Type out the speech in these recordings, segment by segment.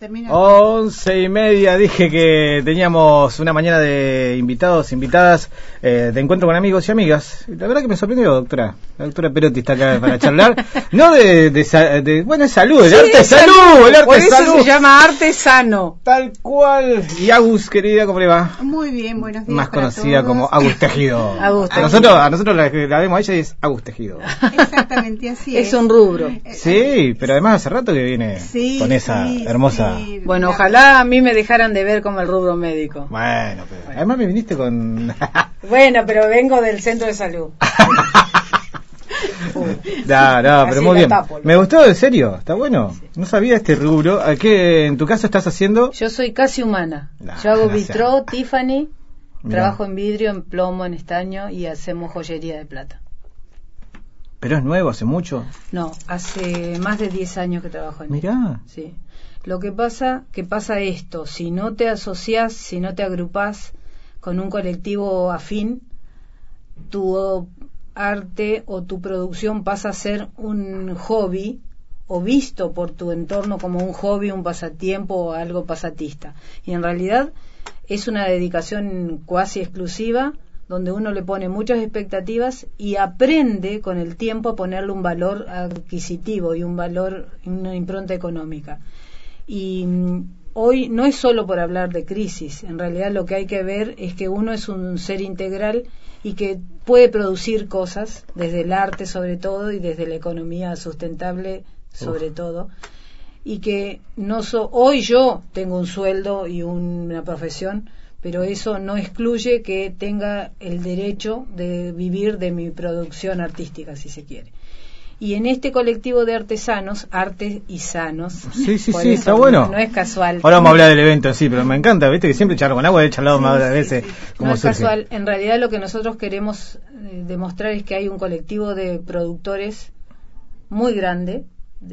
terminamos. 11:30, dije que teníamos una mañana de invitados, invitadas, de encuentro con amigos y amigas. La verdad que me sorprendió, doctora. La doctora Perotti está acá para charlar. No bueno, es salud, el arte es salud, el arte por es eso salud. se llama arte sano. Tal cual. Y Agus, querida, ¿cómo le va? Muy bien, buenos días. Más para conocida todos. como Agus Tejido. Agus A nosotros la vemos a ella y es Agus Tejido. Exactamente, así es. Es un rubro. Sí, pero además hace rato que viene con esa hermosa... sí. Bueno, ojalá a mí me dejaran de ver como el rubro médico. Bueno, pero además me viniste con... Bueno, pero vengo del centro de salud. No, pero Así muy la bien. tapo. Me gustó, en serio, está bueno. No sabía este rubro. ¿A qué en tu caso estás haciendo? Yo soy casi humana. Nah, Yo hago no vitró, sea. Tiffany, Mirá. trabajo en vidrio, en plomo, en estaño y hacemos joyería de plata. Pero es nuevo, hace mucho. No, hace más de 10 años que trabajo en Mirá. Sí. Lo que pasa esto, si no te asociás, si no te agrupás con un colectivo afín, tu arte o tu producción pasa a ser un hobby o visto por tu entorno como un hobby, un pasatiempo o algo pasatista. Y en realidad es una dedicación cuasi exclusiva donde uno le pone muchas expectativas y aprende con el tiempo a ponerle un valor adquisitivo y un valor, una impronta económica. Y hoy no es solo por hablar de crisis, en realidad lo que hay que ver es que uno es un ser integral y que puede producir cosas desde el arte sobre todo y desde la economía sustentable sobre todo, y que hoy yo tengo un sueldo y una profesión, pero eso no excluye que tenga el derecho de vivir de mi producción artística, si se quiere. Y en este colectivo de artesanos, Artes y Sanos, Sí, por sí, eso está bueno. no es casual. Ahora vamos a hablar del evento, sí, pero me encanta, viste que siempre charlo con agua, he charlado más de veces. No es casual. En realidad lo que nosotros queremos demostrar es que hay un colectivo de productores muy grande.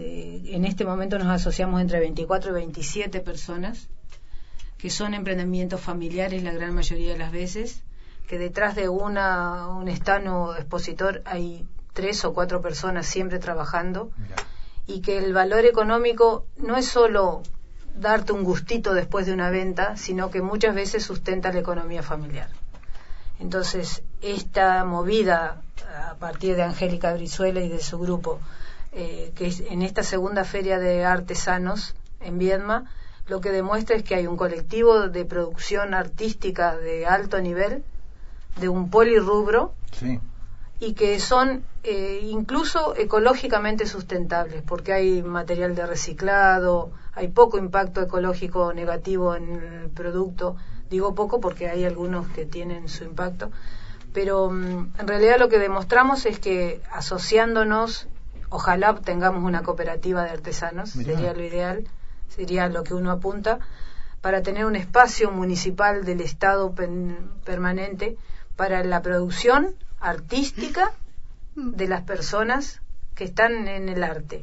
En este momento nos asociamos entre 24 y 27 personas, que son emprendimientos familiares la gran mayoría de las veces, que detrás de un stand o expositor hay 3 o 4 personas siempre trabajando. Mirá. Y que el valor económico no es solo darte un gustito después de una venta, sino que muchas veces sustenta la economía familiar. Entonces, esta movida a partir de Angélica Brizuela y de su grupo, que es en esta segunda feria de artesanos en Viedma, lo que demuestra es que hay un colectivo de producción artística de alto nivel, de un polirrubro, sí, y que son incluso ecológicamente sustentables, porque hay material de reciclado, hay poco impacto ecológico negativo en el producto. Digo poco porque hay algunos que tienen su impacto, pero en realidad lo que demostramos es que asociándonos, ojalá tengamos una cooperativa de artesanos. Mirá. Sería lo ideal, sería lo que uno apunta, para tener un espacio municipal del Estado permanente para la producción artística de las personas que están en el arte.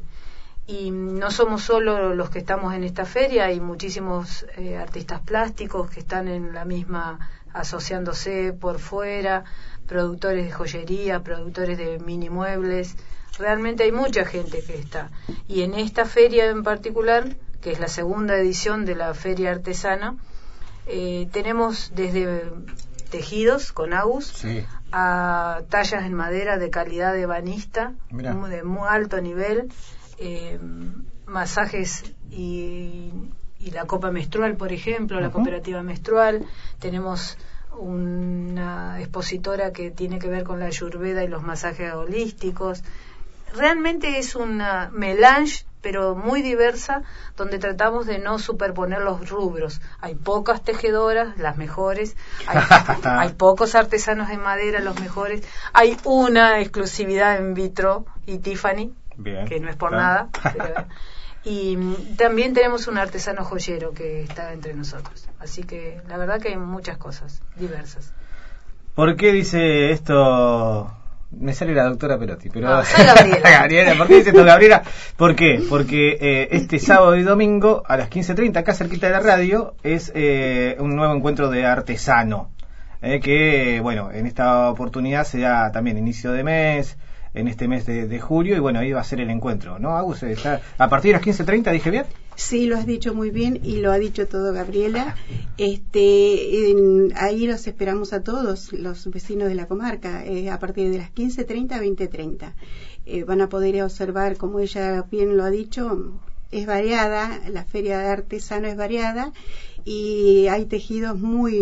Y no somos solo los que estamos en esta feria, hay muchísimos artistas plásticos que están en la misma, asociándose por fuera, productores de joyería, productores de mini muebles. Realmente hay mucha gente que está. Y en esta feria en particular, que es la segunda edición de la Feria Artesana, tenemos desde tejidos con Agus, sí, a tallas en madera de calidad de ebanista, de muy alto nivel, masajes y la copa menstrual, por ejemplo, la cooperativa menstrual. Tenemos una expositora que tiene que ver con la ayurveda y los masajes holísticos. Realmente es una melange, pero muy diversa, donde tratamos de no superponer los rubros. Hay pocas tejedoras, las mejores, hay pocos artesanos de madera, los mejores, hay una exclusividad en vitro y Tiffany, bien, que no es por nada, pero, y también tenemos un artesano joyero que está entre nosotros. Así que la verdad que hay muchas cosas diversas. ¿Por qué dice esto? Me sale la doctora Perotti, pero Gabriela. Gabriela, ¿por qué dice esto, Gabriela? ¿Por qué? Porque este sábado y domingo a las 15:30, acá cerquita de la radio, es un nuevo encuentro de artesano, que, bueno, en esta oportunidad se da también inicio de mes, en este mes de julio, y bueno, ahí va a ser el encuentro, ¿no, Agus? Está a partir de las 15:30, ¿dije bien? Sí, lo has dicho muy bien y lo ha dicho todo Gabriela. Ahí los esperamos a todos los vecinos de la comarca, a partir de las 15:30 a 20:30. Van a poder observar, como ella bien lo ha dicho, es variada, la feria de artesano es variada y hay tejidos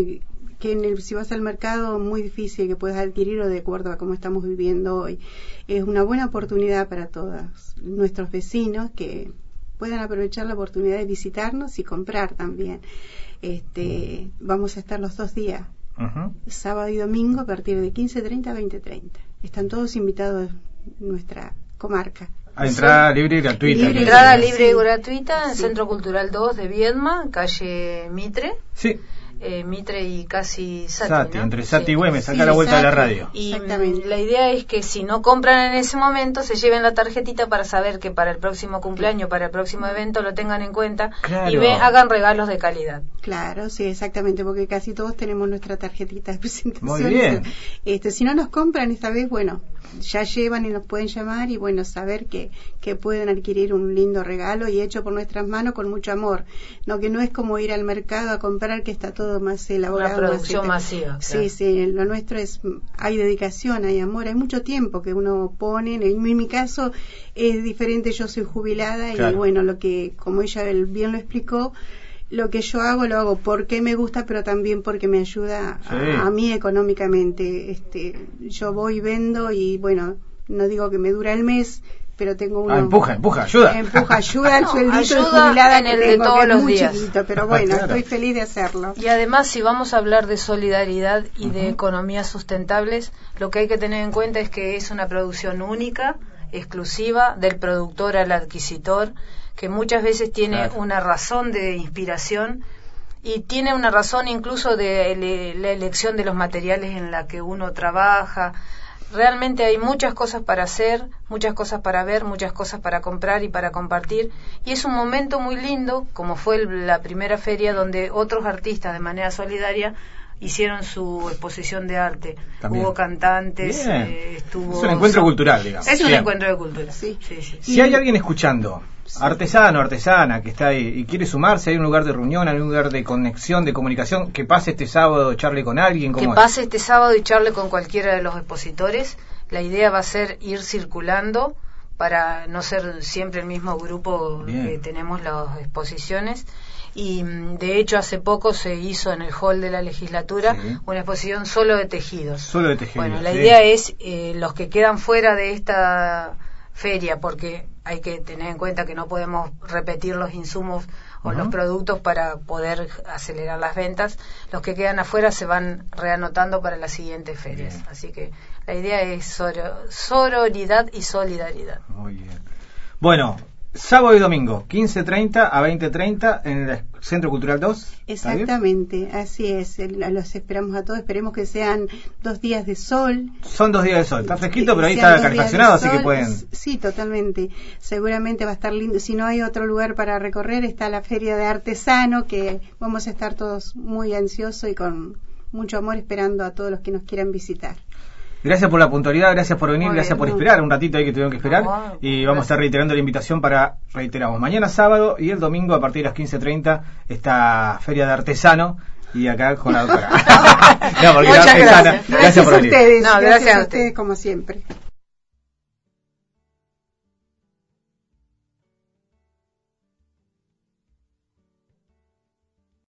si vas al mercado, muy difícil que puedas adquirirlo de acuerdo a cómo estamos viviendo hoy. Es una buena oportunidad para todos nuestros vecinos que puedan aprovechar la oportunidad de visitarnos y comprar también. Vamos a estar los 2 días, sábado y domingo, a partir de 15:30 a 20:30. Están todos invitados en nuestra comarca. A entrada libre y gratuita. Entrada libre y gratuita en Centro Cultural 2 de Viedma, calle Mitre. Sí. Mitre y casi Sati, ¿no? Entre Sati y Güemes, acá a la vuelta de la radio. Y la idea es que si no compran en ese momento, se lleven la tarjetita para saber que para el próximo cumpleaños, para el próximo evento, lo tengan en cuenta. Claro. Y hagan regalos de calidad. Claro, sí, exactamente, porque casi todos tenemos nuestra tarjetita de presentación. Muy bien. Si no nos compran esta vez, bueno, ya llevan y nos pueden llamar y bueno, saber que pueden adquirir un lindo regalo y hecho por nuestras manos con mucho amor. Que no es como ir al mercado a comprar, que está todo más elaborado. Una producción masiva. Sí, sí, lo nuestro hay dedicación, hay amor, hay mucho tiempo que uno pone. En mi caso es diferente, yo soy jubilada. Claro. Y bueno, como ella bien lo explicó, lo que yo hago, lo hago porque me gusta, pero también porque me ayuda a mí económicamente. Yo voy, vendo y bueno, no digo que me dura el mes, pero tengo uno... empuja, ayuda. Empuja, ayuda al sueldito de jubilada en el que tengo, de todos que es los muy días. Chiquito, pero bueno, claro. Estoy feliz de hacerlo. Y además, si vamos a hablar de solidaridad y de economías sustentables, lo que hay que tener en cuenta es que es una producción única, exclusiva, del productor al adquisitor, que muchas veces tiene una razón de inspiración y tiene una razón incluso de la elección de los materiales en la que uno trabaja. Realmente hay muchas cosas para hacer, muchas cosas para ver, muchas cosas para comprar y para compartir, y es un momento muy lindo, como fue la primera feria donde otros artistas de manera solidaria hicieron su exposición de arte. También. Hubo cantantes, estuvo... Es un encuentro cultural, digamos. Es un encuentro de cultura. Sí. Si hay alguien escuchando, artesano, artesana, que está ahí y quiere sumarse, hay un lugar de reunión, hay un lugar de conexión, de comunicación, que pase este sábado, charle con alguien. Pase este sábado y charle con cualquiera de los expositores. La idea va a ser ir circulando para no ser siempre el mismo grupo. Bien. Que tenemos las exposiciones. Y de hecho hace poco se hizo en el hall de la legislatura una exposición solo de tejidos. Bueno, la idea es los que quedan fuera de esta feria, porque hay que tener en cuenta que no podemos repetir los insumos o los productos para poder acelerar las ventas. Los que quedan afuera se van reanotando para las siguientes ferias. Bien. Así que la idea es sororidad y solidaridad. Muy bien. Bueno, sábado y domingo, 15:30 a 20:30 en el Centro Cultural 2. Exactamente, así es. Los esperamos a todos. Esperemos que sean 2 días de sol. Son 2 días de sol. Está fresquito, pero ahí está calefaccionado, así que pueden... Sí, totalmente. Seguramente va a estar lindo. Si no hay otro lugar para recorrer, está la Feria de Artesano, que vamos a estar todos muy ansiosos y con mucho amor esperando a todos los que nos quieran visitar. Gracias por la puntualidad, gracias por venir, gracias por esperar un ratito ahí que tuvieron que esperar, y vamos a estar reiterando la invitación para, reiteramos, mañana sábado y el domingo a partir de las 15:30 esta Feria de Artesano, y acá con la doctora. Muchas gracias. Gracias por venir. Gracias a ustedes como siempre.